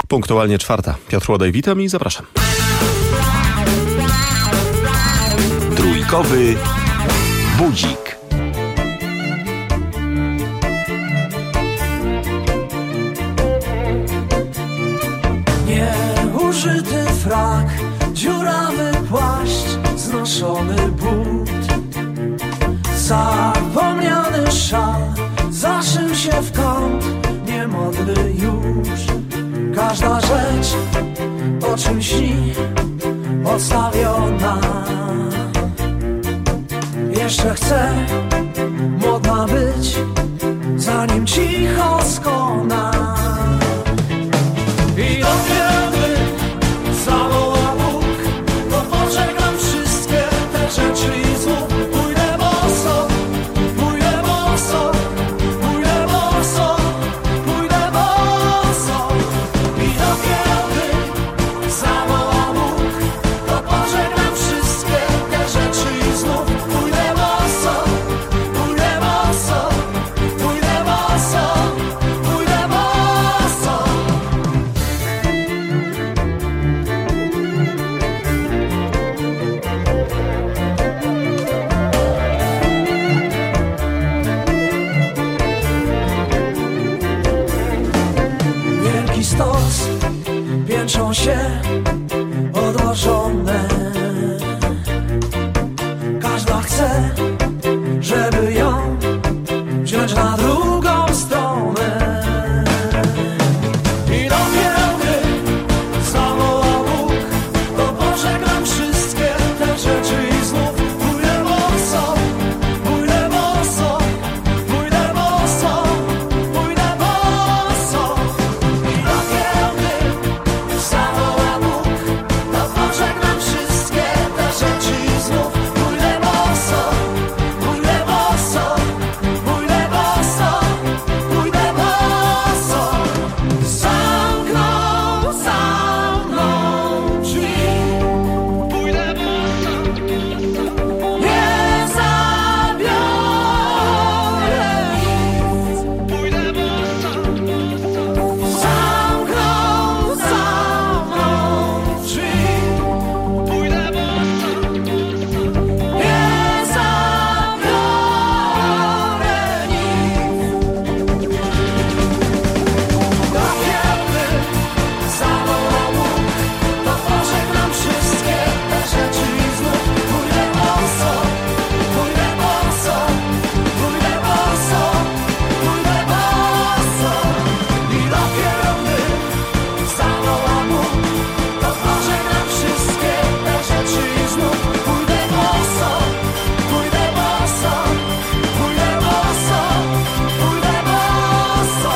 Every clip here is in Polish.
Punktualnie 4:00. Piotr Łodej, witam i zapraszam. Trójkowy budzik. Nieużyty frak, dziurawy płaszcz, znoszony but, zapomniany szal zaszył się w kąt, niemodny już. Każda rzecz, o czym śni, odstawiona. Jeszcze chcę modna być, zanim cicho skona. I dopiero gdy zawoła Bóg, to pożegnam wszystkie te rzeczy i znów pójdę boso, pójdę boso, pójdę boso, pójdę boso. I dopiero gdy zawoła Bóg, to pożegnam wszystkie te rzeczy i znów pójdę boso, pójdę boso, pójdę boso, pójdę boso. Wielki stos, piętrzą się odłożone. Każda chce, żeby ją wziąć na drugą stronę. I dopiero gdy zawoła Bóg, to pożegnam wszystkie te rzeczy i znów pójdę boso, pójdę boso, pójdę boso, pójdę boso. I dopiero gdy zawoła Bóg, to pożegnam wszystkie te rzeczy i znów pójdę boso, pójdę boso, pójdę boso, pójdę boso. Zamknął za mną drzwi, pójdę boso, nie zabiorę nic, pójdę boso. Zamknął za mną drzwi, pójdę boso, nie zabiorę nic. Dopiero gdy zawoła Bóg, to pożegnam wszystkie te rzeczy i znów pójdę boso, pójdę boso, pójdę boso, pójdę boso. I dopiero gdy zawoła Bóg, to pożegnam wszystkie te rzeczy i znów pójdę boso, pójdę boso, pójdę boso, pójdę boso.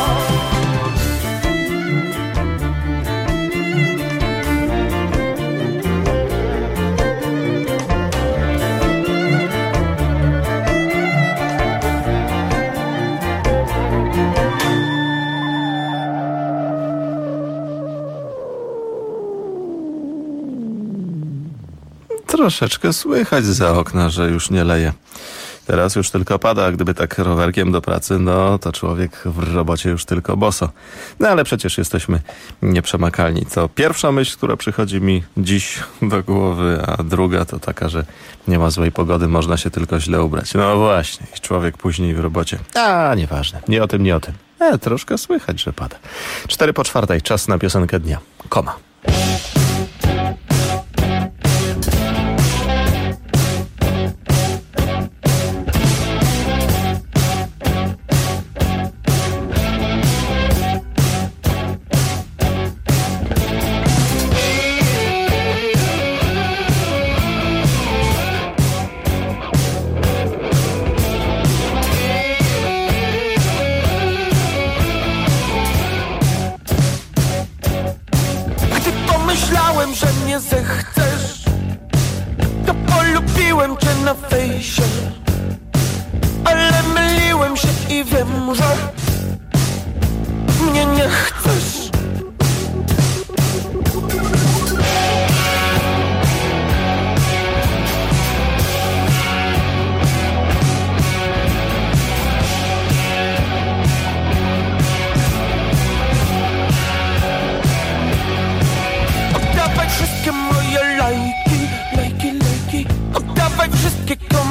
Troszeczkę słychać zza okna, że już nie leje. Teraz już tylko pada, a gdyby tak rowerkiem do pracy, no to człowiek w robocie już tylko boso. No ale przecież jesteśmy nieprzemakalni. To pierwsza myśl, która przychodzi mi dziś do głowy, a druga to taka, że nie ma złej pogody, można się tylko źle ubrać. No właśnie, i człowiek później w robocie. A, nieważne, nie o tym, nie o tym. Troszkę słychać, że pada. 3:04, czas na piosenkę dnia. Koma. Gdy pomyślałem, że mnie zechcesz, to polubiłem cię na fejsie. Ale myliłem się i wiem, że mnie nie chcesz.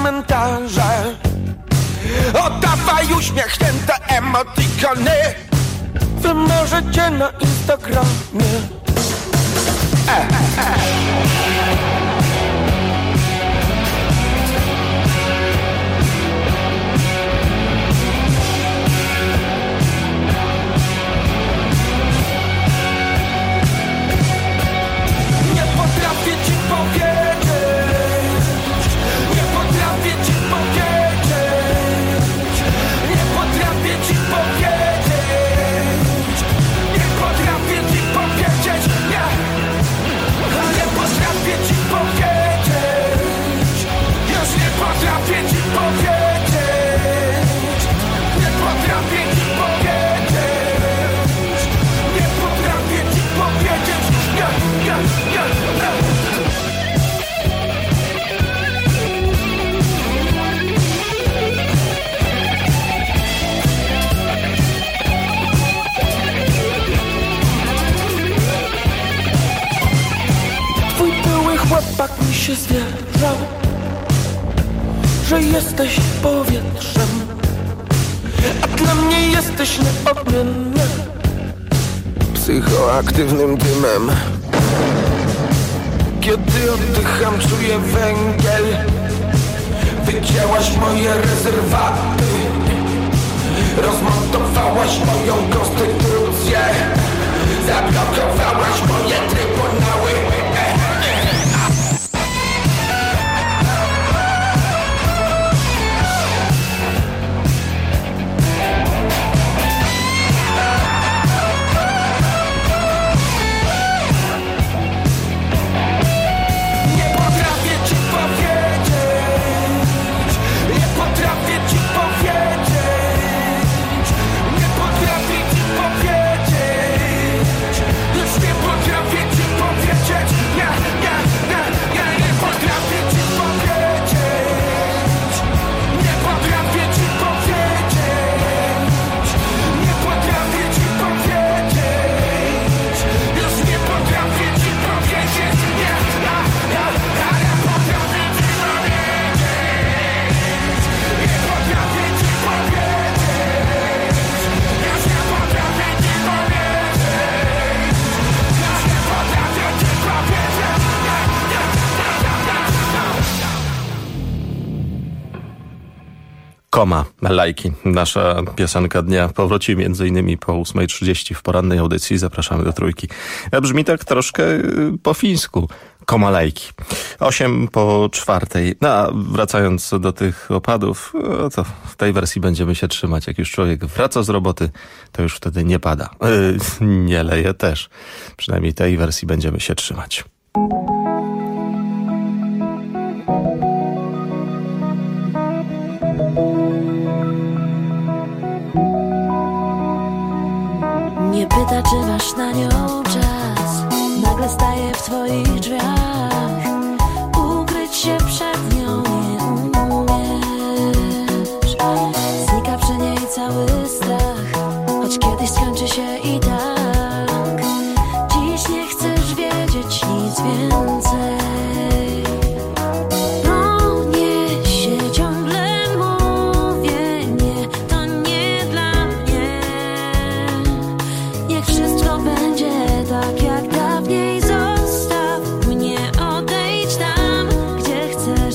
komentarze. Oddawaj uśmiechnięte emotikony. Wy możecie na Instagramie. Nie potrafię ci powiedzieć. Nie potrafię ci powiedzieć. Nie potrafię ci powiedzieć. Nie potrafię ci powiedzieć. Nie. Nie potrafię ci powiedzieć. Już nie potrafię ci powiedzieć. Nie potrafię ci powiedzieć. Nie potrafię ci powiedzieć. Nie, nie, nie, nie. Twój były chłopak mi się zwierzał, że jesteś powietrzem, a dla mnie jesteś nieodmienny psychoaktywnym dymem. Kiedy oddycham, czuję węgiel. Wycięłaś moje rezerwaty, rozmontowałaś moją konstytucję, zablokowałaś moje trybunały. Nie potrafię ci powiedzieć. Nie potrafię ci powiedzieć. Nie potrafię ci powiedzieć. Już nie potrafię ci powiedzieć. Nie, nie, nie, nie, nie potrafię ci powiedzieć. Nie potrafię ci powiedzieć. Nie potrafię ci powiedzieć. Już nie potrafię ci powiedzieć. Nie, ja nie potrafię ci powiedzieć. Nie potrafię ci powiedzieć. Już nie potrafię ci powiedzieć. Już nie potrafię ci powiedzieć. Koma, lajki. Nasza piosenka dnia powróci m.in. po 8:30 w porannej audycji. Zapraszamy do Trójki. Brzmi tak troszkę po fińsku. Koma lajki. 3:08. No, a wracając do tych opadów, to w tej wersji będziemy się trzymać. Jak już człowiek wraca z roboty, to już wtedy nie pada. Nie leje też. Przynajmniej tej wersji będziemy się trzymać. Nie pyta, czy masz na nią czas. Nagle staje w twoich drzwiach. Ukryć się przed nią nie umiesz. Znika przy niej cały strach, choć kiedyś skończy się i tak. Dziś nie chcesz wiedzieć nic więcej. No nie się ciągle mówię, nie, to nie dla mnie. Niech wszystko będzie tak jak dawniej. Zostaw mnie, odejdź tam, gdzie chcesz.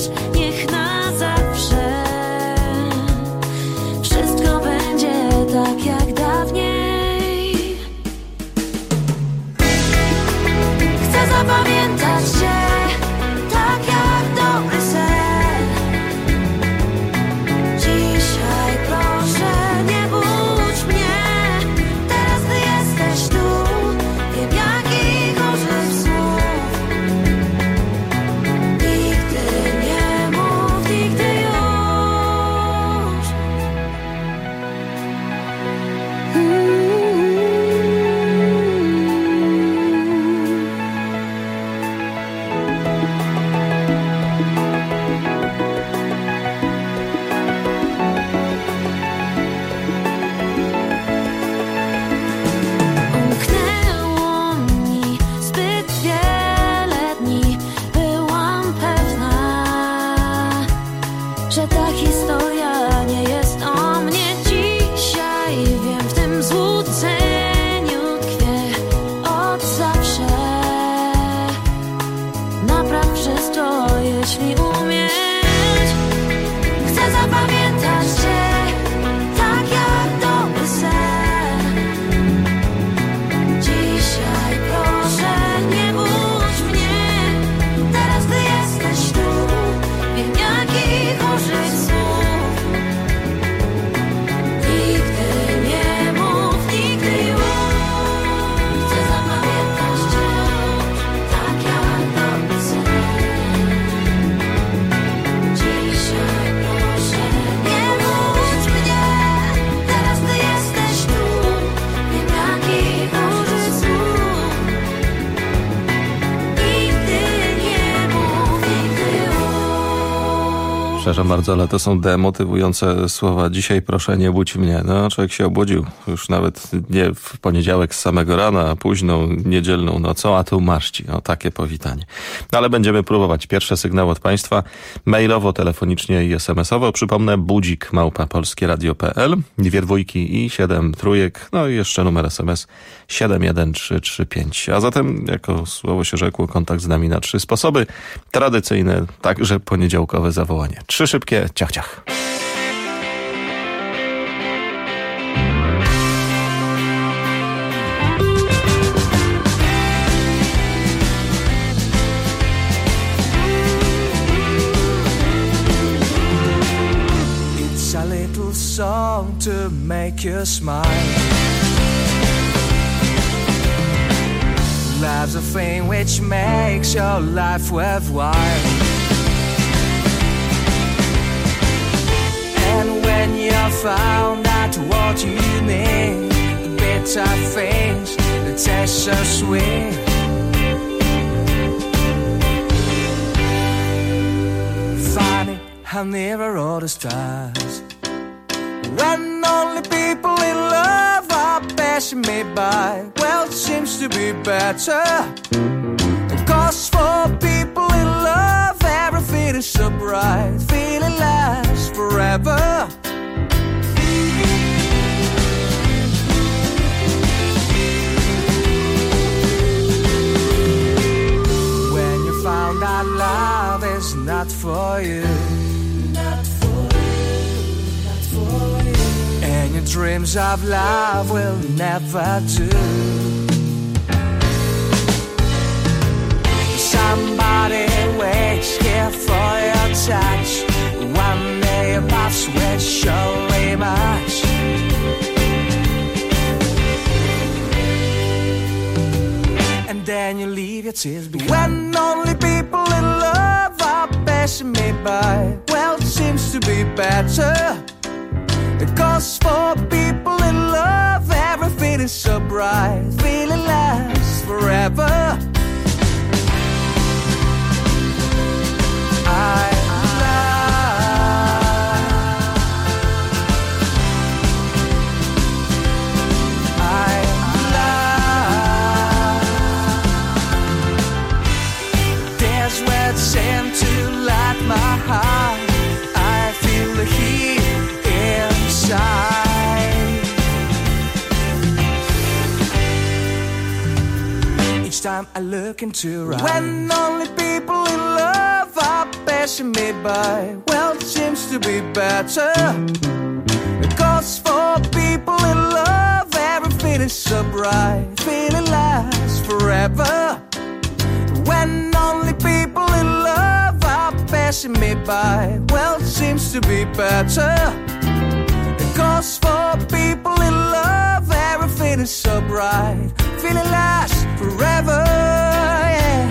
Przepraszam bardzo, ale to są demotywujące słowa. Dzisiaj proszę nie budź mnie. No, człowiek się obudził już nawet nie w poniedziałek z samego rana, a późną niedzielną nocą, a tu marści. O, takie powitanie. No, ale będziemy próbować. Pierwszy sygnał od Państwa mailowo, telefonicznie i SMS-owo. Przypomnę, budzik@polskieradio.pl, 2 dwójki i 7 trójek, no i jeszcze numer SMS 71335. A zatem, jako słowo się rzekło, kontakt z nami na 3 sposoby. Tradycyjne, także poniedziałkowe zawołanie. 3 szybkie, ciach, ciach. It's a little song to make you smile. Love's a thing which makes your life worthwhile. And when you found out what you need, bitter things that taste so sweet. Funny how near all the stars, when only people in love are passing me by. Well, it seems to be better, 'cause for people in love everything is so bright, feeling lasts forever. When you found out love is not for you, and your dreams of love will never do. Somebody waits here for your touch. One day your paths will surely match. And then you leave your tears behind. When only people in love are passing me by. Well, it seems to be better, because for people in love everything is so bright, feeling lasts forever. There's words sent to light my heart. I feel the heat inside. Each time I look into your eyes, when only people in love are passing me by. Well, it seems to be better, because for people in love everything is so bright, feeling lasts forever. When only people in love are passing me by. Well, it seems to be better, because for people in love everything is so bright, feeling lasts forever. Yeah.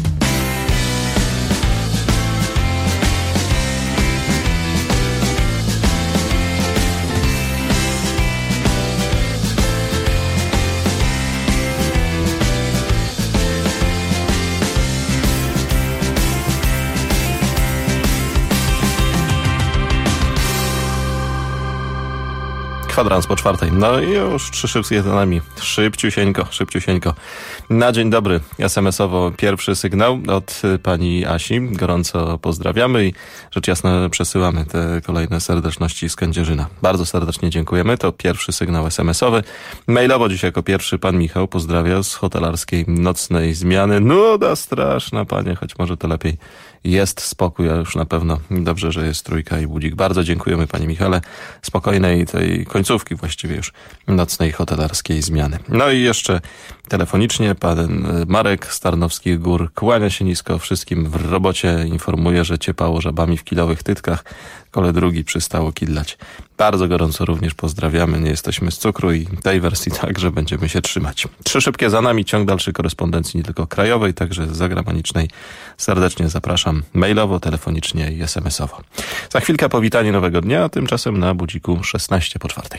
Kwadrans po 4. No i już 3 szybkie za nami. Szybciusieńko. Na dzień dobry. SMS-owo pierwszy sygnał od pani Asi. Gorąco pozdrawiamy i rzecz jasna przesyłamy te kolejne serdeczności z Kędzierzyna. Bardzo serdecznie dziękujemy. To pierwszy sygnał SMS-owy. Mailowo dziś jako pierwszy pan Michał pozdrawia z hotelarskiej nocnej zmiany. Nuda straszna, panie, choć może to lepiej. Jest spokój, a już na pewno dobrze, że jest trójka i budzik. Bardzo dziękujemy, panie Michale. Spokojnej tej końcówki właściwie już nocnej hotelarskiej zmiany. No i jeszcze telefonicznie pan Marek z Tarnowskich Gór kłania się nisko wszystkim w robocie. Informuje, że ciepało żabami w kilowych tytkach. Kole drugi przystało kidlać. Bardzo gorąco również pozdrawiamy. Nie jesteśmy z cukru i tej wersji także będziemy się trzymać. 3 szybkie za nami. Ciąg dalszy korespondencji nie tylko krajowej, także zagranicznej. Serdecznie zapraszam mailowo, telefonicznie i SMS-owo. Za chwilkę powitanie nowego dnia, a tymczasem na budziku 16 po 4.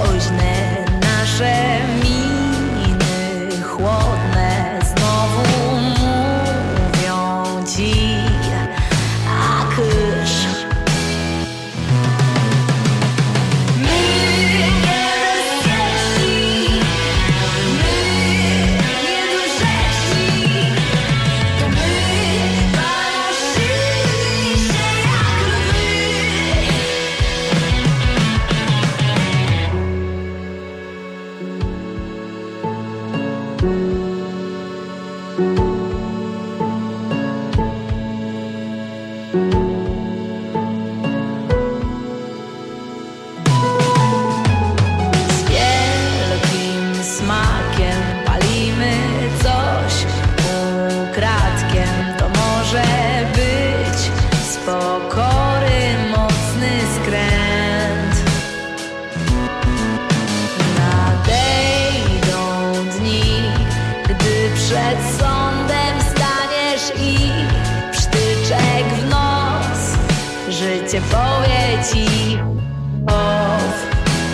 woźne, nasze miny chłodne znowu mówią ci, a kysz. Życie powie ci of.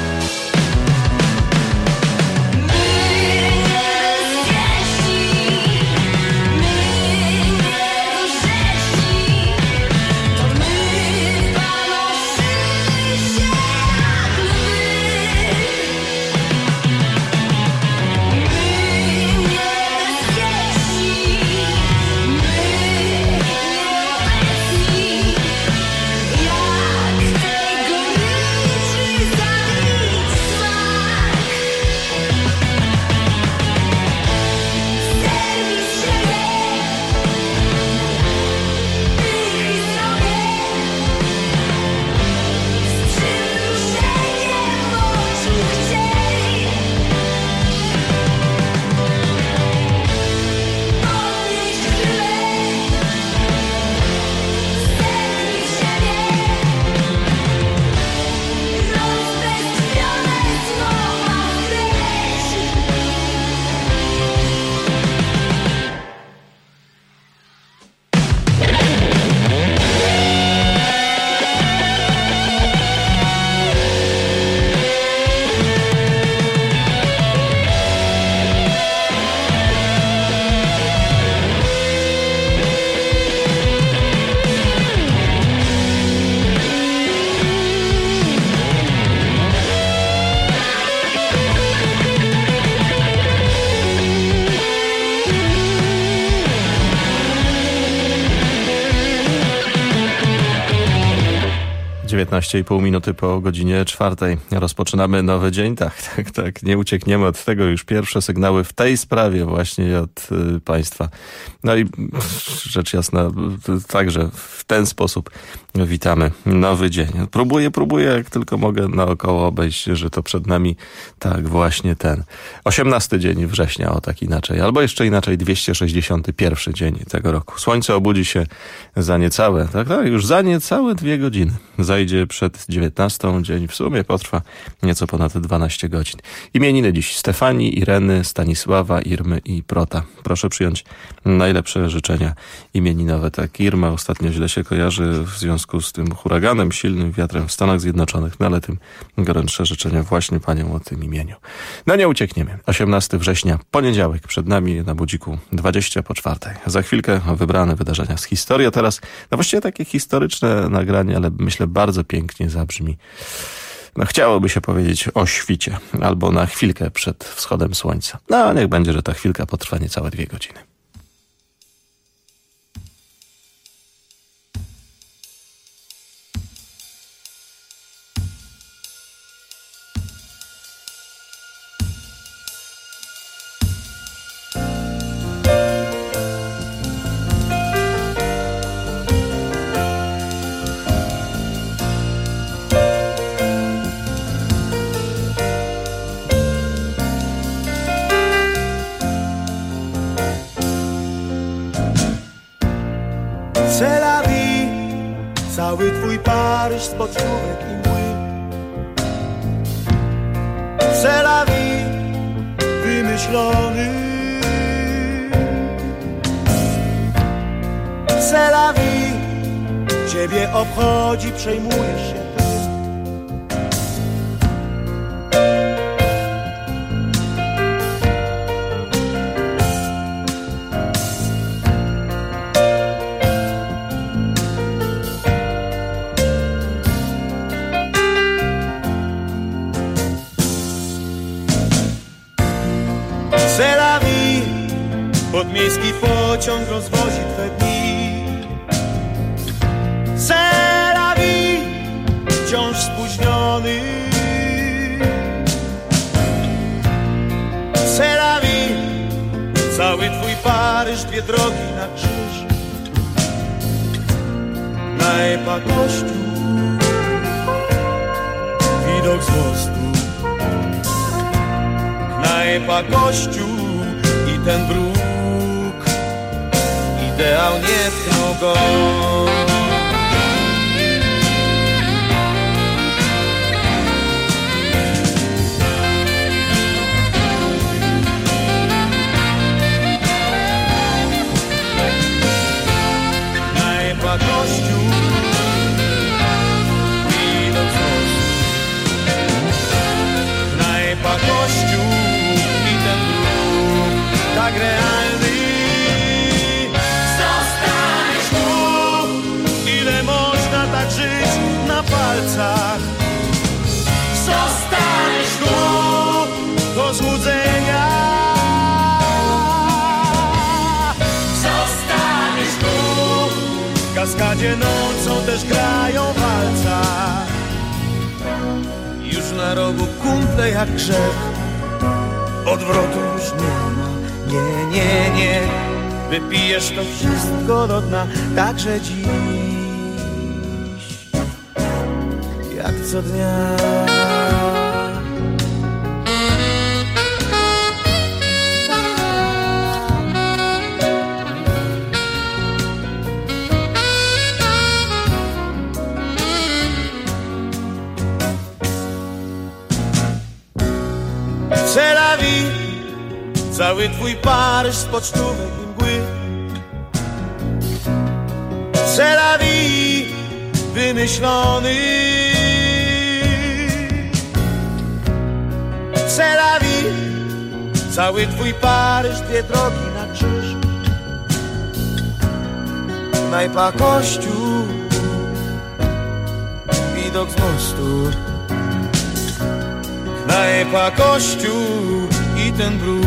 Minuty po godzinie 4. Rozpoczynamy nowy dzień. Tak. Nie uciekniemy od tego. Już pierwsze sygnały w tej sprawie właśnie od państwa. No i rzecz jasna, także w ten sposób witamy nowy dzień. Próbuję jak tylko mogę naokoło obejść, że to przed nami tak właśnie ten 18 dzień września, o tak inaczej. Albo jeszcze inaczej 261 dzień tego roku. Słońce obudzi się za niecałe, już za niecałe 2 godziny. Zajdzie przed 19. Dzień w sumie potrwa nieco ponad 12 godzin. Imieniny dziś Stefanii, Ireny, Stanisława, Irmy i Prota. Proszę przyjąć najlepsze życzenia imieninowe. Tak, Irma ostatnio źle się kojarzy w związku z tym huraganem, silnym wiatrem w Stanach Zjednoczonych, no ale tym gorętsze życzenia właśnie paniom o tym imieniu. No nie uciekniemy. 18 września, poniedziałek, przed nami na Budziku 20 po 4. Za chwilkę wybrane wydarzenia z historii, a teraz właściwie takie historyczne nagranie, ale myślę bardzo pięknie zabrzmi. Chciałoby się powiedzieć o świcie, albo na chwilkę przed wschodem słońca. No, niech będzie, że ta chwilka potrwa niecałe 2 godziny. Cały twój Paryż z poczówek i mły. C'est la vie wymyślony. C'est la vie, ciebie obchodzi, przejmujesz się tym. C'est la vie, podmiejski pociąg rozwozi twe dni. C'est la vie, wciąż spóźniony. C'est la vie, cały twój Paryż, dwie drogi na krzyż. Knajpa, kościół, widok z mostu. Knajpa, kościół i ten bruk, ideał nie tknął go. Knajpa, kościół, widok z mostu. Knajpa, kościół i ten bruk, tak realny. Zostaniesz tu, ile można tak żyć na palcach. Zostaniesz tu, do złudzenia. Zostaniesz tu, w kaskadzie nocą też grają walca. Już na rogu kumple jak grzech, odwrotu już nie ma. Nie, nie, nie, wypijesz to wszystko do dna, także dziś, jak co dnia. C'est la vie, cały twój Paryż z pocztówek i mgły. C'est la vie, wymyślony. C'est la vie, cały twój Paryż, dwie drogi na krzyż. Knajpa, kościół, widok z mostu. Knajpa, kościół i ten bruk,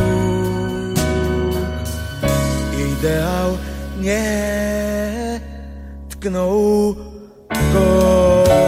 ideał nie tknął go.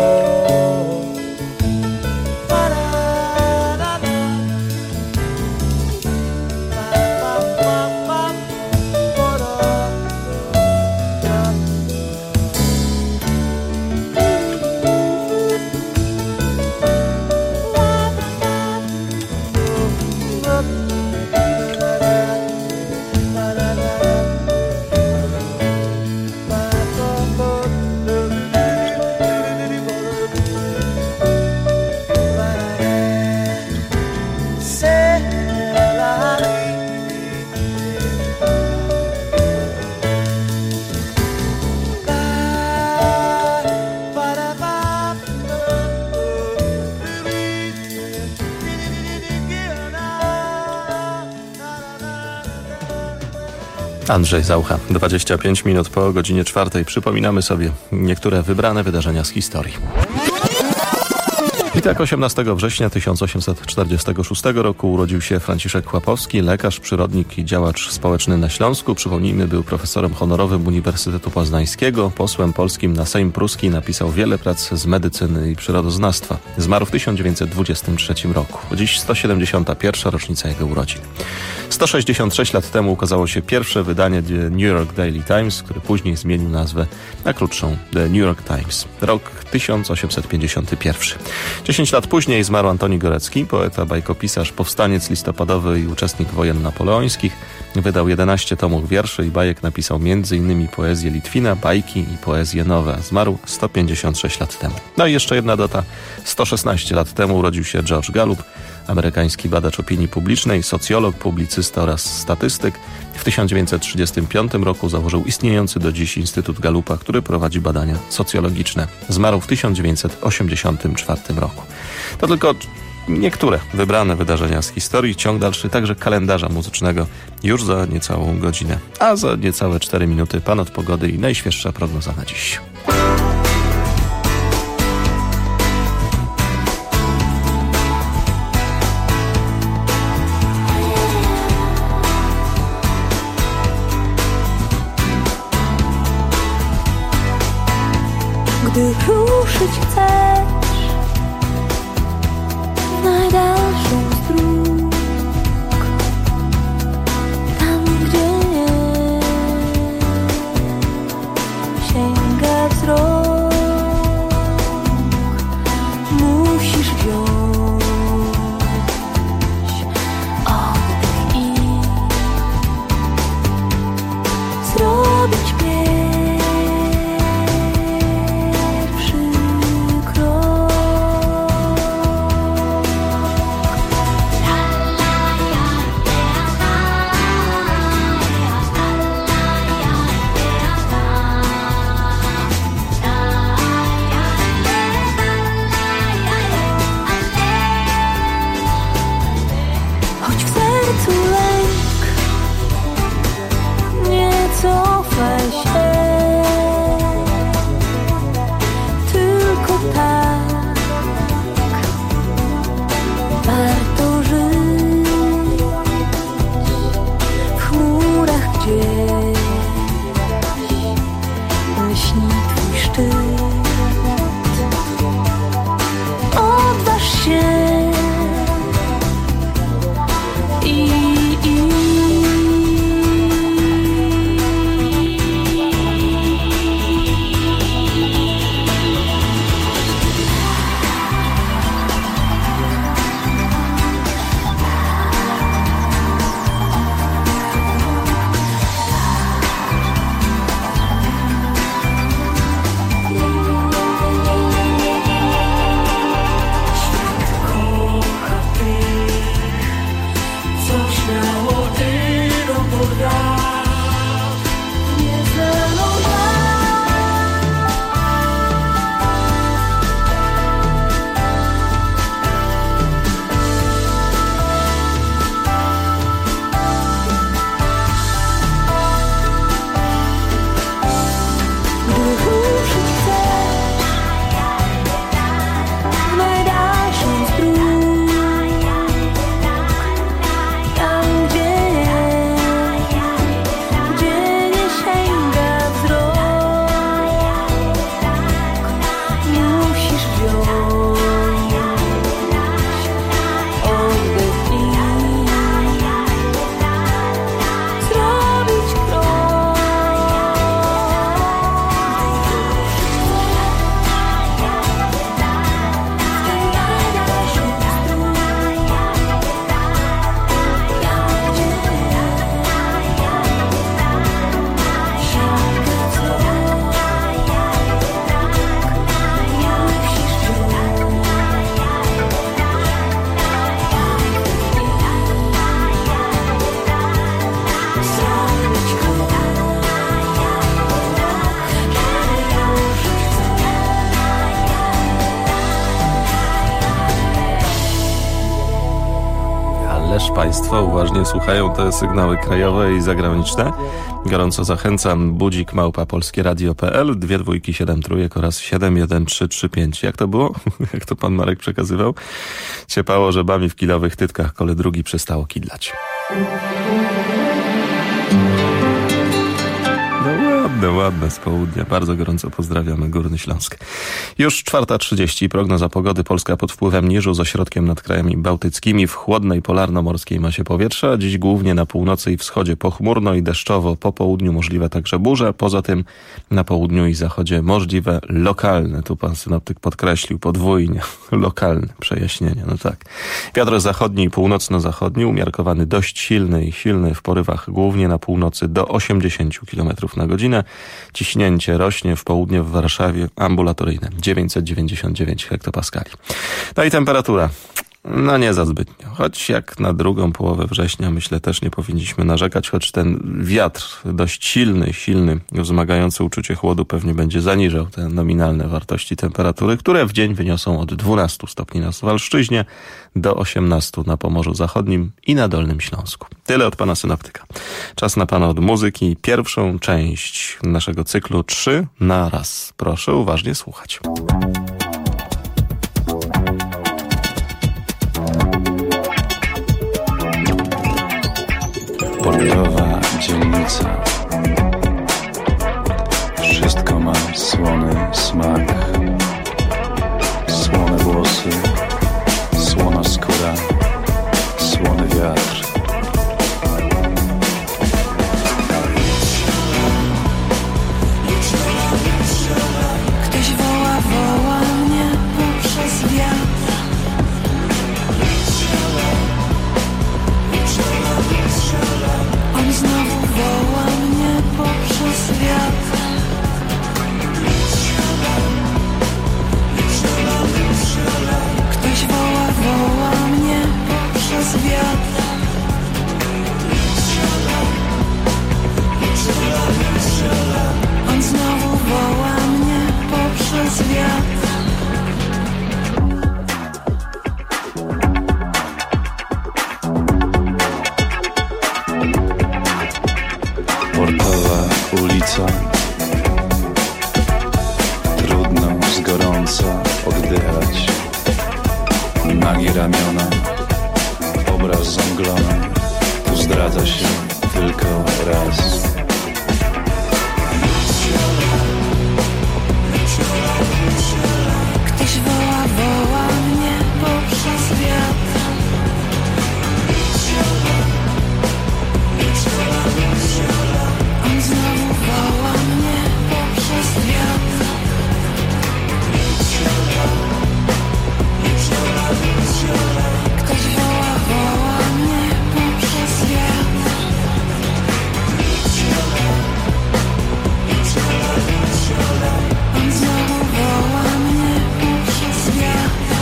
Andrzej Zaucha, 25 minut po godzinie 4. Przypominamy sobie niektóre wybrane wydarzenia z historii. I tak 18 września 1846 roku urodził się Franciszek Chłapowski, lekarz, przyrodnik i działacz społeczny na Śląsku. Przypomnijmy, był profesorem honorowym Uniwersytetu Poznańskiego, posłem polskim na Sejm Pruski, napisał wiele prac z medycyny i przyrodoznawstwa. Zmarł w 1923 roku. Dziś 171. rocznica jego urodzin. 166 lat temu ukazało się pierwsze wydanie The New York Daily Times, które później zmienił nazwę na krótszą The New York Times. Rok 1851. 10 lat później zmarł Antoni Górecki, poeta, bajkopisarz, powstaniec listopadowy i uczestnik wojen napoleońskich. Wydał 11 tomów wierszy i bajek, napisał m.in. poezję Litwina, bajki i poezje nowe. Zmarł 156 lat temu. No i jeszcze jedna data. 116 lat temu urodził się George Gallup, amerykański badacz opinii publicznej, socjolog, publicysta oraz statystyk. W 1935 roku założył istniejący do dziś Instytut Gallupa, który prowadzi badania socjologiczne. Zmarł w 1984 roku. To tylko niektóre wybrane wydarzenia z historii. Ciąg dalszy także kalendarza muzycznego już za niecałą godzinę. A za niecałe 4 minuty pan od pogody i najświeższa prognoza na dziś. ruszyć chcesz w najdalszą z dróg, tam gdzie nie sięga wzrok. Musisz wziąć oddech i zrobić pierwszy krok. Choć w sercu lęk, nie cofaj się, tylko tak warto żyć w chmurach gdzieś lśni twój szczyt. Odważ się Państwo uważnie słuchają te sygnały krajowe i zagraniczne. Gorąco zachęcam. Budzik @polskieradio.pl 2 2 7 3 oraz 71335. Jak to było? Jak to pan Marek przekazywał? Ciepało żebami w kilowych tytkach, kole drugi przestało kidlać. Ładne z południa. Bardzo gorąco pozdrawiamy Górny Śląsk. Już 4:30. Prognoza pogody. Polska pod wpływem niżu z ośrodkiem nad krajami bałtyckimi w chłodnej polarno-morskiej masie powietrza. Dziś głównie na północy i wschodzie pochmurno i deszczowo. Po południu możliwe także burze. Poza tym na południu i zachodzie możliwe lokalne. Tu pan synoptyk podkreślił podwójnie. Lokalne przejaśnienie. No tak. Wiatr zachodni i północno-zachodni umiarkowany dość silny i silny w porywach głównie na północy do 80 km na godzinę. Ciśnięcie rośnie w południe w Warszawie ambulatoryjne 999 hektopaskali. No i temperatura. No nie za zbytnio. Choć jak na drugą połowę września myślę też nie powinniśmy narzekać, choć ten wiatr dość silny, wzmagający uczucie chłodu pewnie będzie zaniżał te nominalne wartości temperatury, które w dzień wyniosą od 12 stopni na Suwalszczyźnie do 18 na Pomorzu Zachodnim i na Dolnym Śląsku. Tyle od pana synoptyka. Czas na pana od muzyki. Pierwszą część naszego cyklu 3 na raz. Proszę uważnie słuchać. Polirowa dzielnica. Wszystko mam Słony smak, słone włosy, słona skóra, słony wiatr. Ktoś woła, woła mnie poprzez wiatr. On znowu woła mnie poprzez wiatr. Ktoś woła, woła mnie poprzez wiatr. On znowu woła mnie poprzez wiatr. Portowa ulica, trudno z gorąca oddychać. Nagie ramiona, obraz zamglony, tu zdradza się tylko raz. Ktoś woła, woła mnie poprzez wiatr. On znowu woła mnie poprzez wiatr. Ktoś woła, woła mnie poprzez wiatr. On znowu woła mnie poprzez wiatr.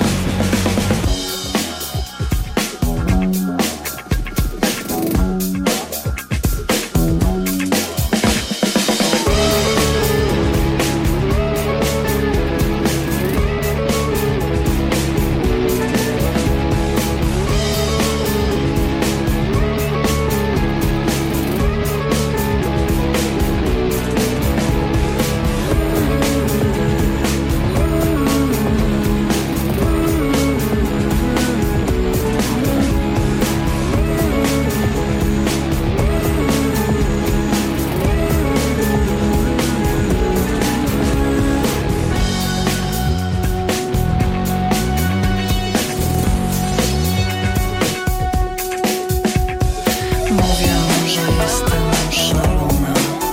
Mówią, że jestem szalona,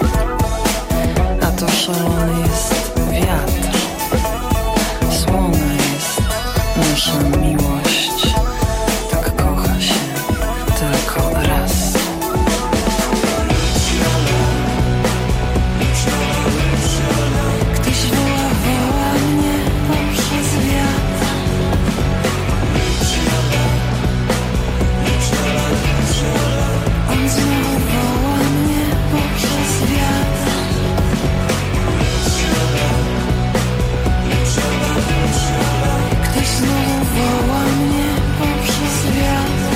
a to szalony jest wiatr. Słona jest nasza miłość, tak kocha się tylko raz. Ktoś woła, woła mnie poprzez wiatr. On znowu woła mnie poprzez wiatr. Ktoś znowu woła mnie poprzez wiatr.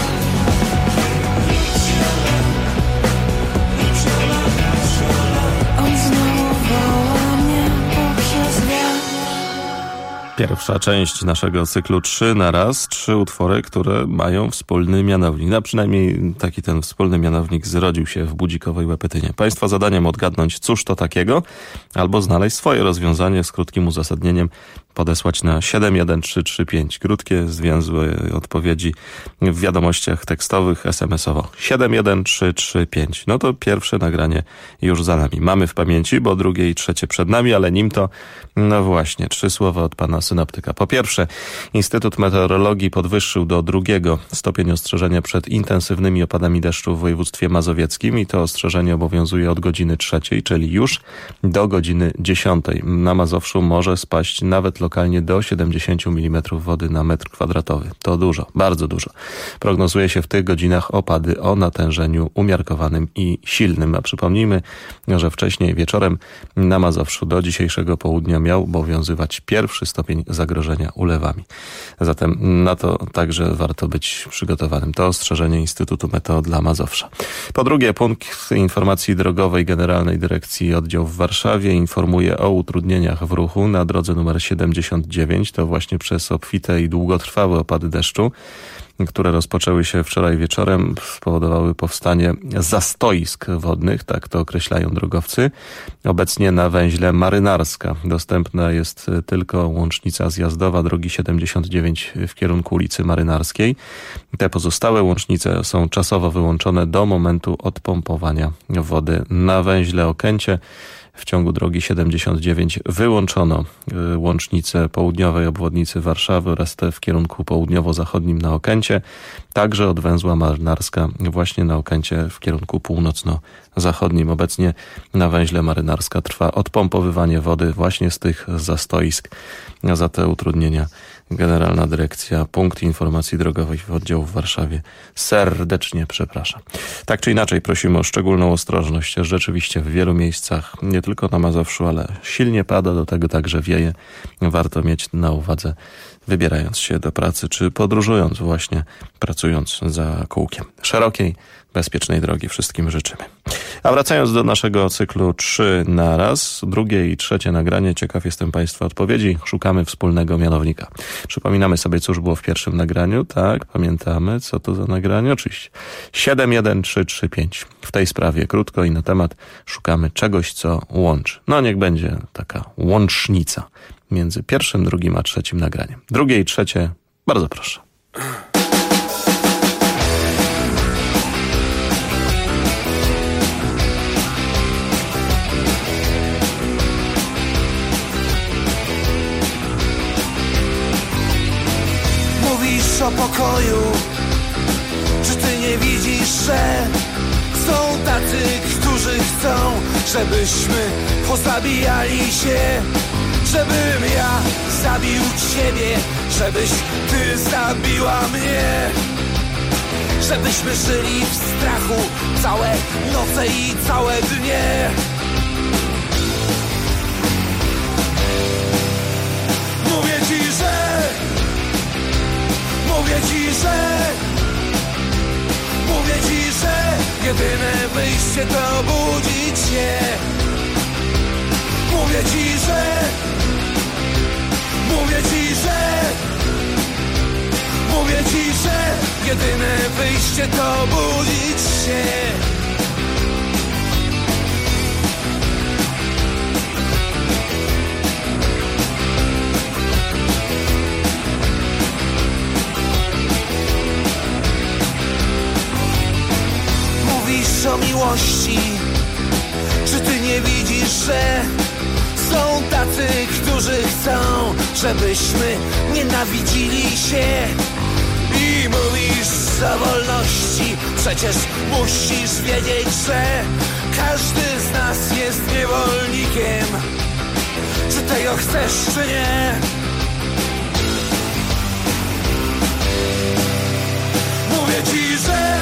On znowu woła mnie poprzez wiatr. Pierwsza część naszego cyklu 3 na raz. 3 utwory, które mają wspólny mianownik. A przynajmniej taki ten wspólny mianownik zrodził się w budzikowej Łepetynie. Państwa zadaniem odgadnąć, cóż to takiego, albo znaleźć swoje rozwiązanie z krótkim uzasadnieniem, podesłać na 71335. Krótkie, zwięzłe odpowiedzi w wiadomościach tekstowych, SMS-owo. 71335. No to pierwsze nagranie już za nami. Mamy w pamięci, bo drugie i trzecie przed nami, ale nim to, no właśnie, 3 słowa od pana synoptyka. Po pierwsze, Instytut Meteorologii podwyższył do 2 stopień ostrzeżenia przed intensywnymi opadami deszczu w województwie mazowieckim i to ostrzeżenie obowiązuje od godziny 3, czyli już do godziny 10. Na Mazowszu może spaść nawet lokalnie do 70 mm wody na metr kwadratowy. To dużo, bardzo dużo. Prognozuje się w tych godzinach opady o natężeniu umiarkowanym i silnym. A przypomnijmy, że wcześniej wieczorem na Mazowszu do dzisiejszego południa miał obowiązywać 1 stopień zagrożenia ulewami. Zatem na to także warto być przygotowanym. To ostrzeżenie Instytutu Meteo dla Mazowsza. Po drugie, punkt informacji drogowej Generalnej Dyrekcji Oddział w Warszawie informuje o utrudnieniach w ruchu na drodze numer 79. To właśnie przez obfite i długotrwałe opady deszczu. które rozpoczęły się wczoraj wieczorem, spowodowały powstanie zastoisk wodnych, tak to określają drogowcy. Obecnie na węźle Marynarska dostępna jest tylko łącznica zjazdowa drogi 79 w kierunku ulicy Marynarskiej. Te pozostałe łącznice są czasowo wyłączone do momentu odpompowania wody. Na węźle Okęcie w ciągu drogi 79 wyłączono łącznicę południowej obwodnicy Warszawy oraz te w kierunku południowo-zachodnim na Okęcie, także od węzła Marynarska właśnie na Okęcie w kierunku północno-zachodnim. Obecnie na węźle Marynarska trwa odpompowywanie wody właśnie z tych zastoisk. Za te utrudnienia Generalna Dyrekcja Punkt Informacji Drogowej w oddziału w Warszawie serdecznie przepraszam. Tak czy inaczej prosimy o szczególną ostrożność. Rzeczywiście w wielu miejscach, nie tylko na Mazowszu, ale silnie pada, do tego także wieje. Warto mieć na uwadze, wybierając się do pracy, czy podróżując właśnie, pracując za kółkiem. Szerokiej, bezpiecznej drogi wszystkim życzymy. A wracając do naszego cyklu 3 na raz, drugie i trzecie nagranie, ciekaw jestem Państwa odpowiedzi. Szukamy wspólnego mianownika. Przypominamy sobie, cóż było w pierwszym nagraniu. Tak, pamiętamy, co to za nagranie? Oczywiście 71335. W tej sprawie krótko i na temat szukamy czegoś, co łączy. No niech będzie taka łącznica między pierwszym, drugim a trzecim nagraniem. Drugie i trzecie, bardzo proszę. Mówisz o pokoju, czy ty nie widzisz, że są tacy, którzy chcą, żebyśmy pozabijali się, żebym ja zabił ciebie, żebyś ty zabiła mnie, żebyśmy żyli w strachu całe noce i całe dnie. Mówię ci, że jedyne wyjście to budzić się. Mówię ci, że jedyne wyjście to budzić się. Mówisz o miłości, czy ty nie widzisz, że są tacy, którzy chcą, żebyśmy nienawidzili się? I mówisz o wolności, przecież musisz wiedzieć, że każdy z nas jest niewolnikiem. Czy tego chcesz, czy nie? Mówię ci, że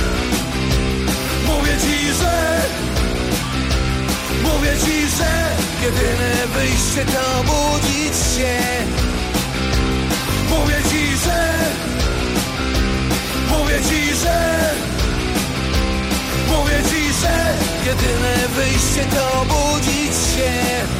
jedyne wyjście to budzić się. Mówię ci, że jedyne wyjście to budzić się.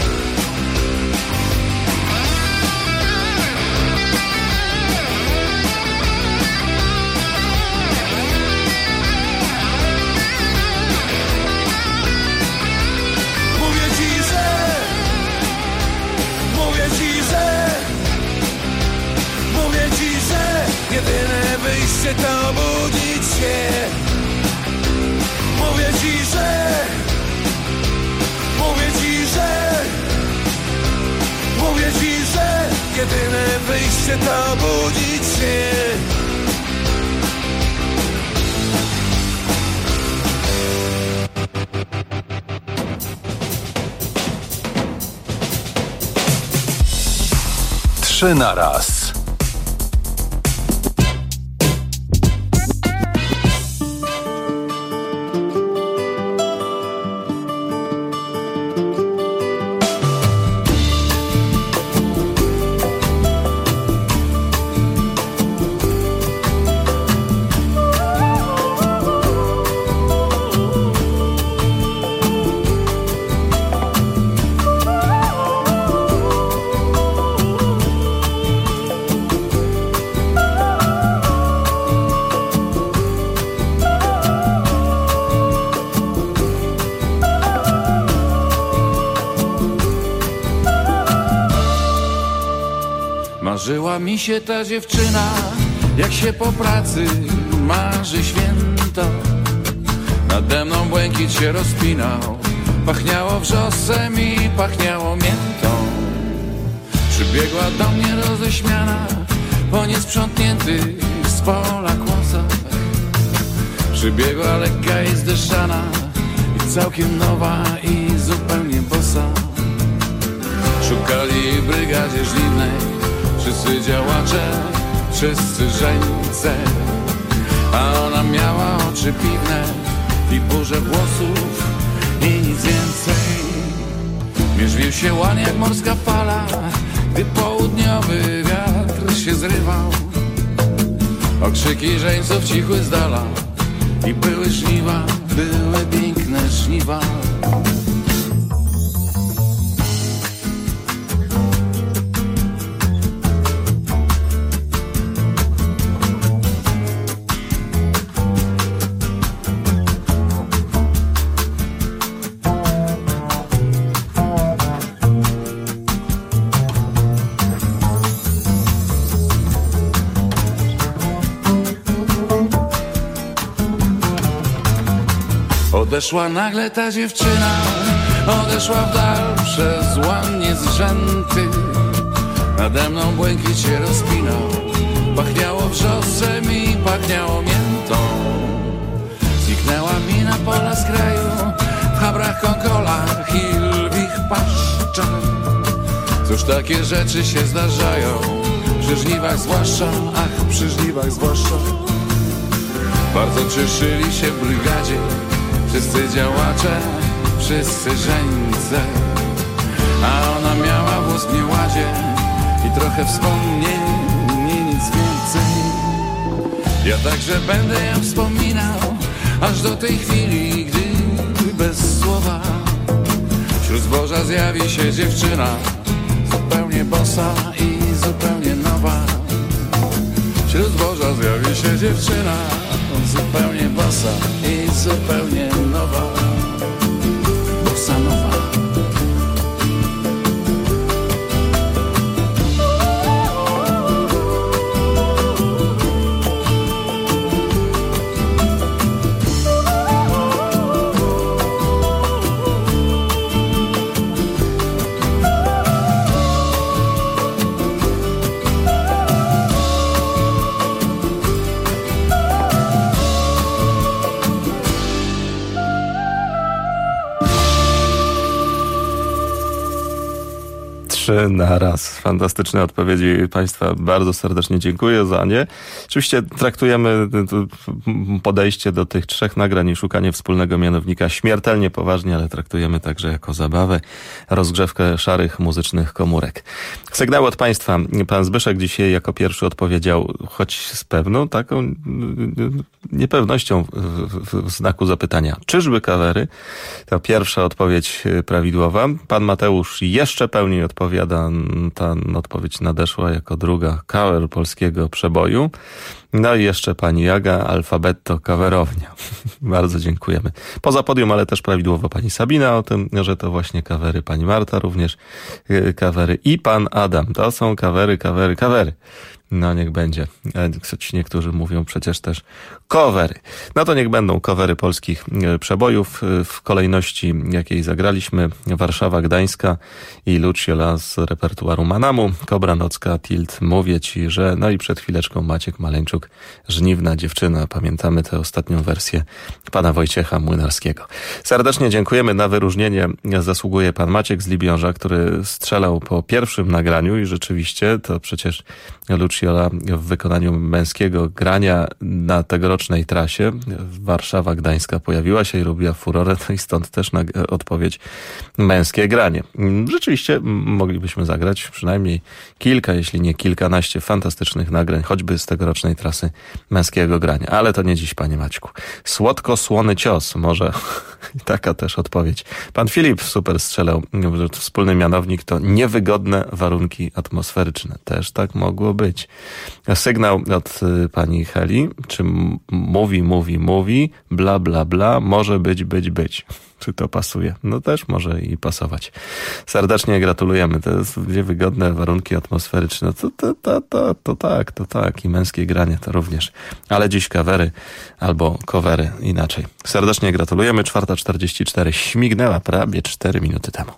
Jedyne wyjście to budzić się. Mówię ci, że jedyne wyjście to budzić się. Trzy na raz. Marzyła mi się ta dziewczyna, jak się po pracy marzy święto. Nade mną błękit się rozpinał, pachniało wrzosem i pachniało miętą. Przybiegła do mnie roześmiana po niesprzątniętych z pola kłosach. Przybiegła lekka i zdeszana i całkiem nowa i zupełnie bosa. Szukali w brygadzie żliwnej wszyscy działacze, wszyscy żeńce, a ona miała oczy piwne i burzę włosów i nic więcej. Mierzwił się łan jak morska fala, gdy południowy wiatr się zrywał. Okrzyki żeńców cichły z dala i były żniwa, były piękne żniwa. Odeszła nagle ta dziewczyna, odeszła w dal przez łan niezrzęty. Nade mną błękit się rozpinał, pachniało wrzosem i pachniało miętą. Zniknęła mi na pola z kraju, w chabrach, konkolach i lwich paszczach. Cóż takie rzeczy się zdarzają, przy żniwach zwłaszcza, ach, przy żniwach zwłaszcza. Bardzo cieszyli się w brygadzie wszyscy działacze, wszyscy żeńce, a ona miała włos w nieładzie i trochę wspomnień, nic więcej. Ja także będę ją wspominał, aż do tej chwili, gdy bez słowa wśród zboża zjawi się dziewczyna, zupełnie bosa i zupełnie nowa. Wśród zboża zjawi się dziewczyna, zupełnie bosa i zupełnie nowa. Bossa nowa. Na raz. Fantastyczne odpowiedzi Państwa. Bardzo serdecznie dziękuję za nie. Oczywiście traktujemy podejście do tych trzech nagrań i szukanie wspólnego mianownika śmiertelnie poważnie, ale traktujemy także jako zabawę, rozgrzewkę szarych muzycznych komórek. Sygnały od Państwa. Pan Zbyszek dzisiaj jako pierwszy odpowiedział, choć z pewną taką niepewnością w znaku zapytania. Czyżby kawery? To pierwsza odpowiedź prawidłowa. Pan Mateusz jeszcze pełniej odpowiada. Ta odpowiedź nadeszła jako druga. Kawer polskiego przeboju. No i jeszcze pani Jaga, alfabetto kawerownia. Bardzo dziękujemy. Poza podium, ale też prawidłowo pani Sabina o tym, że to właśnie kawery. Pani Marta również kawery. I pan Adam. To są kawery. No niech będzie. Choć niektórzy mówią przecież też covery. No to niech będą covery polskich przebojów w kolejności, jakiej zagraliśmy. Warszawa Gdańska i Luciola z repertuaru Manamu. Kobra Nocka, Tilt, Mówię ci, że... No i przed chwileczką Maciek Maleńczuk, Żniwna dziewczyna. Pamiętamy tę ostatnią wersję pana Wojciecha Młynarskiego. Serdecznie dziękujemy. Na wyróżnienie zasługuje pan Maciek z Libiąża, który strzelał po pierwszym nagraniu i rzeczywiście to przecież Luciola w wykonaniu męskiego grania na tegorocznej trasie Warszawa Gdańska pojawiła się i robiła furorę, no i stąd też odpowiedź męskie granie. Rzeczywiście moglibyśmy zagrać przynajmniej kilka, jeśli nie kilkanaście fantastycznych nagrań, choćby z tegorocznej trasy męskiego grania. Ale to nie dziś, panie Maćku. Słodko-słony cios, może I taka też odpowiedź. Pan Filip super strzelał, że wspólny mianownik to niewygodne warunki atmosferyczne. Też tak mogło być. Sygnał od pani Heli, czy mówi, bla, bla, bla, może być. Czy to pasuje? No też może i pasować. Serdecznie gratulujemy. To jest wygodne warunki atmosferyczne. To tak. I męskie granie to również. Ale dziś kawery albo covery inaczej. Serdecznie gratulujemy. 4:44 śmignęła prawie 4 minuty temu.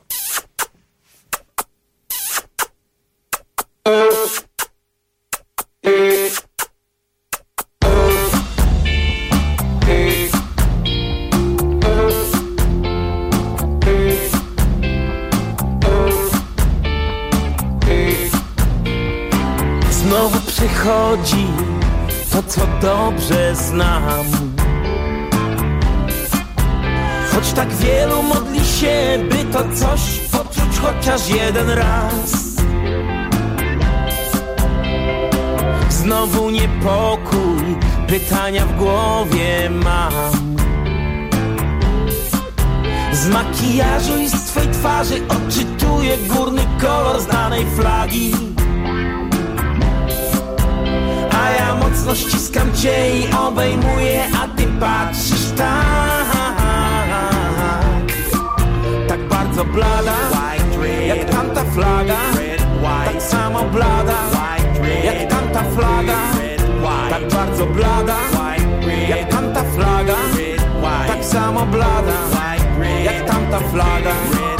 Znowu przychodzi to, co dobrze znam. Choć tak wielu modli się, by to coś poczuć chociaż jeden raz. Znowu niepokój, pytania w głowie mam. Z makijażu i z twej twarzy odczytuję górny kolor znanej flagi. A ja mocno ściskam cię i obejmuję, a ty patrzysz tak bardzo blada, jak tamta flaga. Tak samo blada, jak tamta flaga. Tak bardzo blada, jak tamta flaga. Tak samo blada, jak tamta flaga.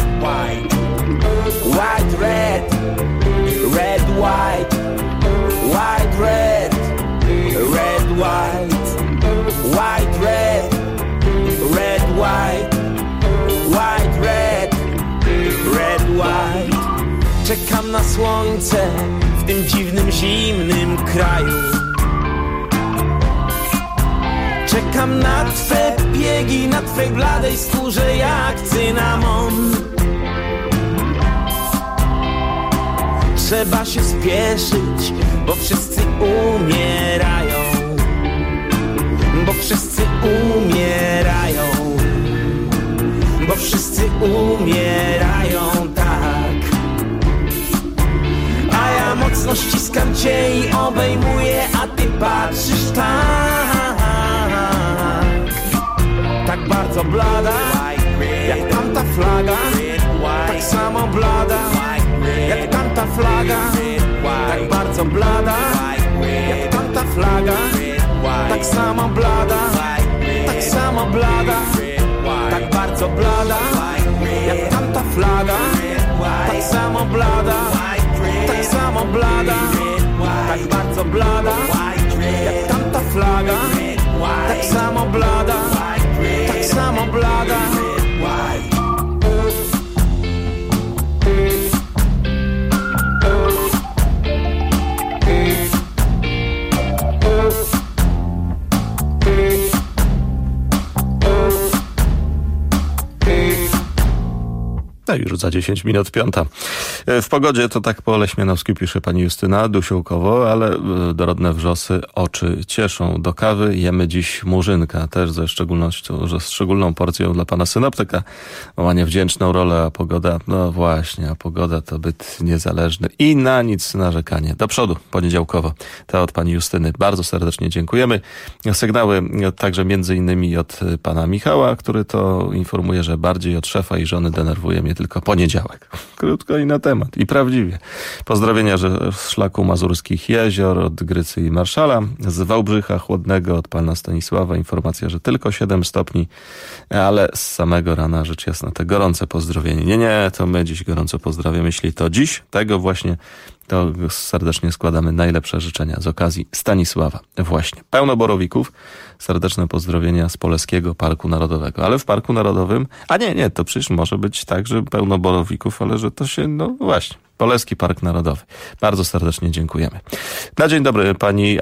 White, red, red, white. White, red, red, white. White, red, red, white. White, red, red, white. Czekam na słońce w tym dziwnym, zimnym kraju. Czekam na twe biegi, na twej bladej skórze jak cynamon. Trzeba się spieszyć, bo wszyscy umierają. Bo wszyscy umierają. Bo wszyscy umierają, tak. A ja mocno ściskam cię i obejmuję, a ty patrzysz tak bardzo blada, jak tamta flaga. Tak samo blada, jak tamta flaga. Tak bardzo blada, jak tamta flaga. Tak samo blada, tak samo blada. Tak bardzo blada, jak tamta flaga. Tak samo blada, tak samo blada. Tak bardzo blada, jak tamta flaga. Tak samo blada, tak samo blada. No już za 10 minut 5:00. W pogodzie to tak po leśmianowsku pisze pani Justyna, dusiołkowo, ale dorodne wrzosy oczy cieszą. Do kawy jemy dziś murzynka, też ze szczególnością, że z szczególną porcją dla pana synoptyka. Ma niewdzięczną rolę, a pogoda, no właśnie, a pogoda to byt niezależny i na nic narzekanie. Do przodu, poniedziałkowo. To od pani Justyny. Bardzo serdecznie dziękujemy. Sygnały także między innymi od pana Michała, który to informuje, że bardziej od szefa i żony denerwuje mnie tylko poniedziałek. Krótko i na temat. I prawdziwie. Pozdrowienia z szlaku Mazurskich Jezior, od Grycy i Marszala, z Wałbrzycha Chłodnego, od pana Stanisława. Informacja, że tylko 7 stopni, ale z samego rana, rzecz jasna, te gorące pozdrowienie. Nie, to my dziś gorąco pozdrawiamy. Jeśli to dziś, tego właśnie, to serdecznie składamy najlepsze życzenia z okazji Stanisława. Właśnie. Pełno borowików. Serdeczne pozdrowienia z Poleskiego Parku Narodowego. Ale w Parku Narodowym, a nie, to przecież może być tak, że pełno borowików, ale że to się, no właśnie, Poleski Park Narodowy. Bardzo serdecznie dziękujemy. Na dzień dobry pani Ani.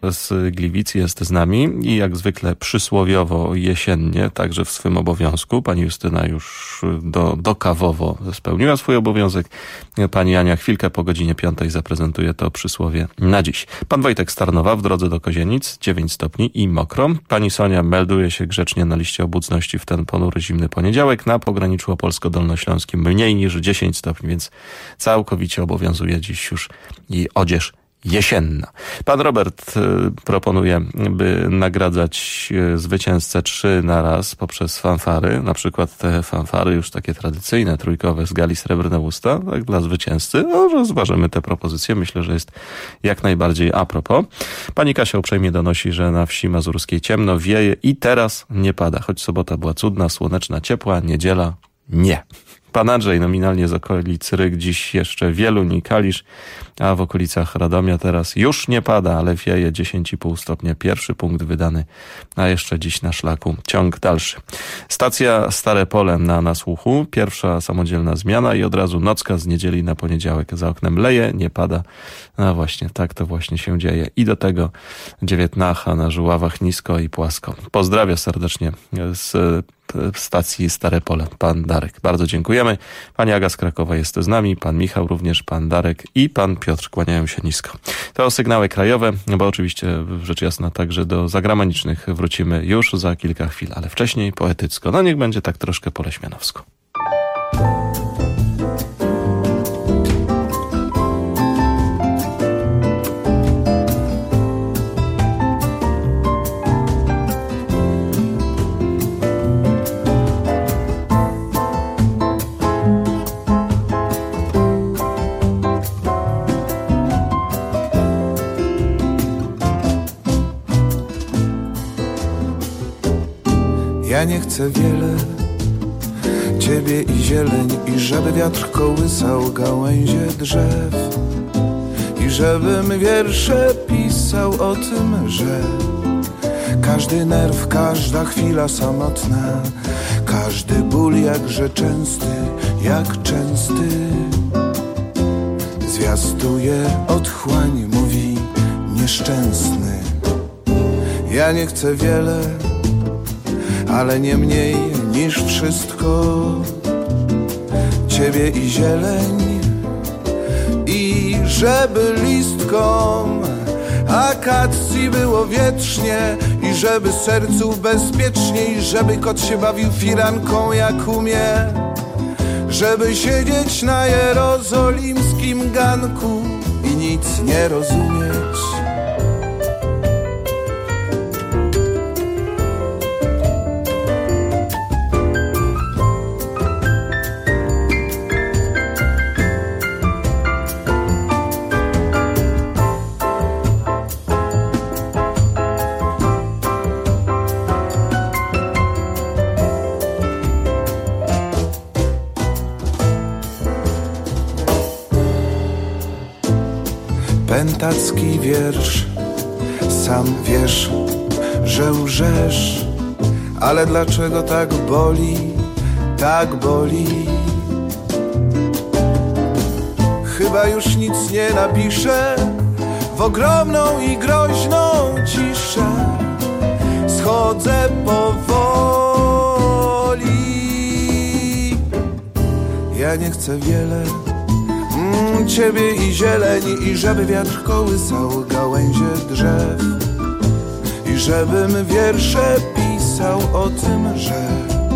z Gliwic jest z nami i jak zwykle przysłowiowo jesiennie, także w swym obowiązku. Pani Justyna już dokawowo spełniła swój obowiązek. Pani Ania chwilkę po godzinie 5 zaprezentuje to przysłowie na dziś. Pan Wojtek z Tarnowa w drodze do Kozienic, 9 stopni i mokro. Pani Sonia melduje się grzecznie na liście obecności w ten ponury zimny poniedziałek. Na pograniczu opolsko-dolnośląskim mniej niż 10 stopni, więc całkowicie obowiązuje dziś już i odzież jesienna. Pan Robert proponuje, by nagradzać zwycięzcę 3 na raz poprzez fanfary. Na przykład te fanfary już takie tradycyjne, trójkowe z gali Srebrne Usta, tak dla zwycięzcy. No, rozważymy tę propozycję. Myślę, że jest jak najbardziej a propos. Pani Kasia uprzejmie donosi, że na wsi mazurskiej ciemno, wieje i teraz nie pada. Choć sobota była cudna, słoneczna, ciepła, niedziela nie. Pan Andrzej nominalnie z okolic Ryk, dziś jeszcze Wieluń i Kalisz, a w okolicach Radomia teraz już nie pada, ale wieje 10,5 stopnia. Pierwszy punkt wydany, a jeszcze dziś na szlaku ciąg dalszy. Stacja Stare Pole na nasłuchu, pierwsza samodzielna zmiana i od razu nocka z niedzieli na poniedziałek. Za oknem leje, nie pada. No właśnie, tak to właśnie się dzieje. I do tego dziewiętnacha na Żuławach nisko i płasko. Pozdrawiam serdecznie z stacji Stare Pole, pan Darek. Bardzo dziękujemy. Pani Aga z Krakowa jest z nami, pan Michał również, pan Darek i pan Piotr kłaniają się nisko. To sygnały krajowe, bo oczywiście rzecz jasna także do zagranicznych wrócimy już za kilka chwil, ale wcześniej poetycko. No niech będzie tak troszkę po leśmianowsku. Ja nie chcę wiele, ciebie i zieleń, i żeby wiatr kołysał gałęzie drzew, i żebym wiersze pisał o tym, że każdy nerw, każda chwila samotna, każdy ból jakże częsty, jak częsty, zwiastuje otchłań, mówi nieszczęsny. Ja nie chcę wiele, ale nie mniej niż wszystko, ciebie i zieleń, i żeby listkom akacji było wietrznie, i żeby sercu bezpiecznie, i żeby kot się bawił firanką jak umie, żeby siedzieć na jerozolimskim ganku i nic nie rozumieć. Pentacki wiersz, sam wiesz, że łżesz, ale dlaczego tak boli, tak boli? Chyba już nic nie napiszę, w ogromną i groźną ciszę schodzę powoli. Ja nie chcę wiele, ciebie i zieleń, i żeby wiatr kołysał gałęzie drzew, i żebym wiersze pisał o tym, że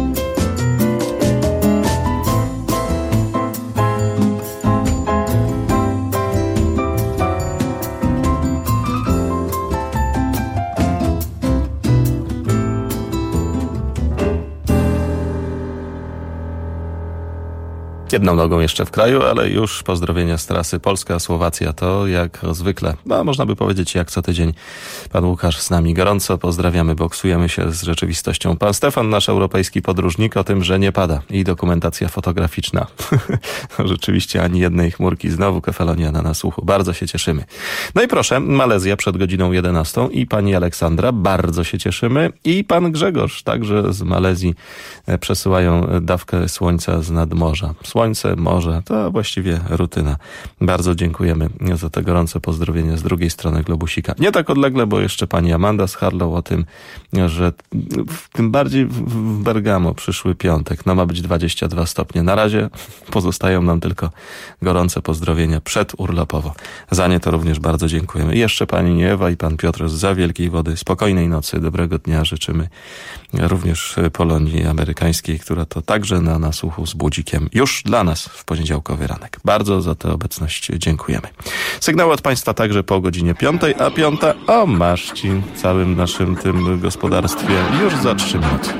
jedną nogą jeszcze w kraju, ale już pozdrowienia z trasy Polska-Słowacja to jak zwykle, no można by powiedzieć jak co tydzień. Pan Łukasz z nami gorąco pozdrawiamy, boksujemy się z rzeczywistością. Pan Stefan, nasz europejski podróżnik, o tym, że nie pada i dokumentacja fotograficzna. No, rzeczywiście ani jednej chmurki, znowu Kefelonia na nasłuchu. Bardzo się cieszymy. No i proszę, Malezja przed godziną 11 i pani Aleksandra, bardzo się cieszymy, i pan Grzegorz, także z Malezji przesyłają dawkę słońca z nadmorza. słońce, morze, to właściwie rutyna. Bardzo dziękujemy za te gorące pozdrowienia z drugiej strony globusika. Nie tak odlegle, bo jeszcze pani Amanda z Harlow o tym, że tym bardziej w Bergamo przyszły piątek. No ma być 22 stopnie. Na razie pozostają nam tylko gorące pozdrowienia przedurlopowo. Za nie to również bardzo dziękujemy. I jeszcze pani Ewa i pan Piotr z Wielkiej Wody. Spokojnej nocy, dobrego dnia życzymy również Polonii amerykańskiej, która to także na nasłuchu z budzikiem już dla nas w poniedziałkowy ranek. Bardzo za tę obecność dziękujemy. Sygnał od państwa także po godzinie 5, a 5 o maści w całym naszym tym gospodarstwie już za 3 minuty.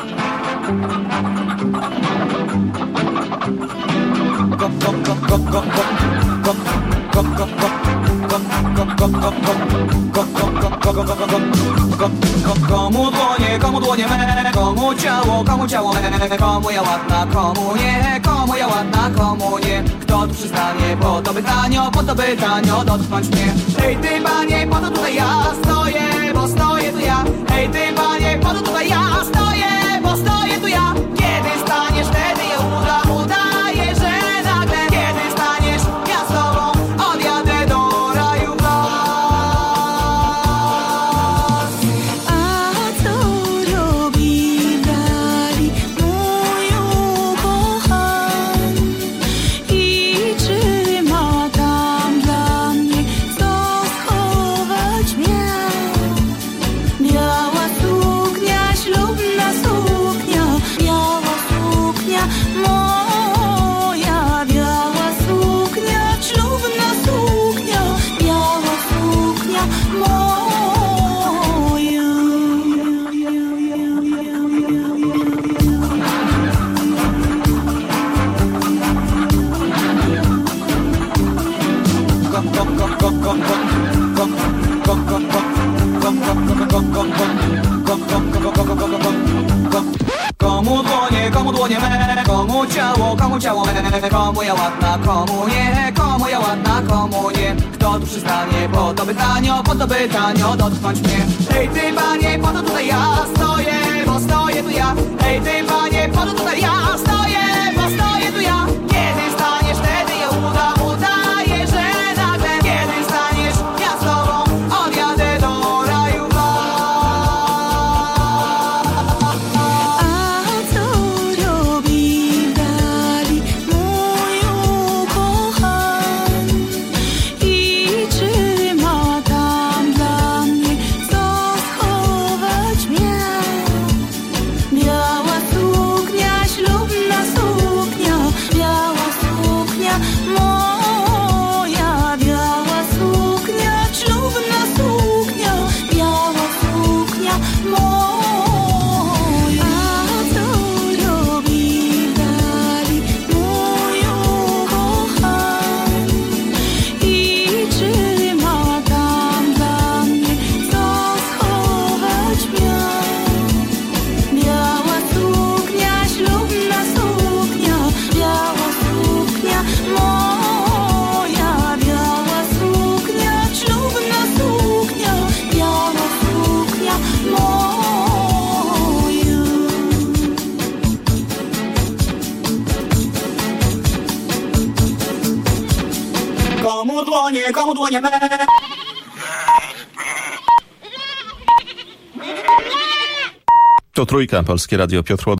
Komu dłonie me, komu ciało me, komu ja ładna, komu nie, komu ja ładna, komu nie. Kto tu przystanie po to pytanio dotknąć mnie. Hej ty panie, po to tutaj ja stoję, bo stoję tu ja. Hej ty panie, po to tutaj ja stoję, bo stoję tu ja. Kiedy staniesz, wtedy je udaję, że nagle. Kiedy staniesz, ja z tobą odjadę do raju w las. A co robi dali mój ukochany i czy ma tam dla mnie co schować miał? Biała suknia, ślubna suknia, biała suknia moja, biała suknia, ślubna suknia, biała suknia moja. Komu dłonie me, komu ciało me, komu ja ładna, komu nie, komu ja ładna, komu nie. Kto tu przystanie po to pytanio dotknąć mnie. Hej ty panie, po to tutaj ja stoję, bo stoję tu ja. Hej ty panie, po to tutaj ja stoję, bo stoję tu ja. Kiedy staniesz, wtedy je udaję, że nagle. Kiedy staniesz, ja z tobą odjadę do raju w las. A co robi dali mój ukochany i czy ma tam dla mnie co schować miał? Biała suknia, ślubna suknia, biała suknia moja, biała suknia, ślubna suknia, biała suknia moja. A co robi dali mój ukochany i czy ma tam dla mnie co schować miał? Biała suknia, ślubna suknia, biała suknia moja, biała suknia, ślubna suknia, biała suknia moja. Komu dłonie me. To Trójka, Polskie Radio, Piotr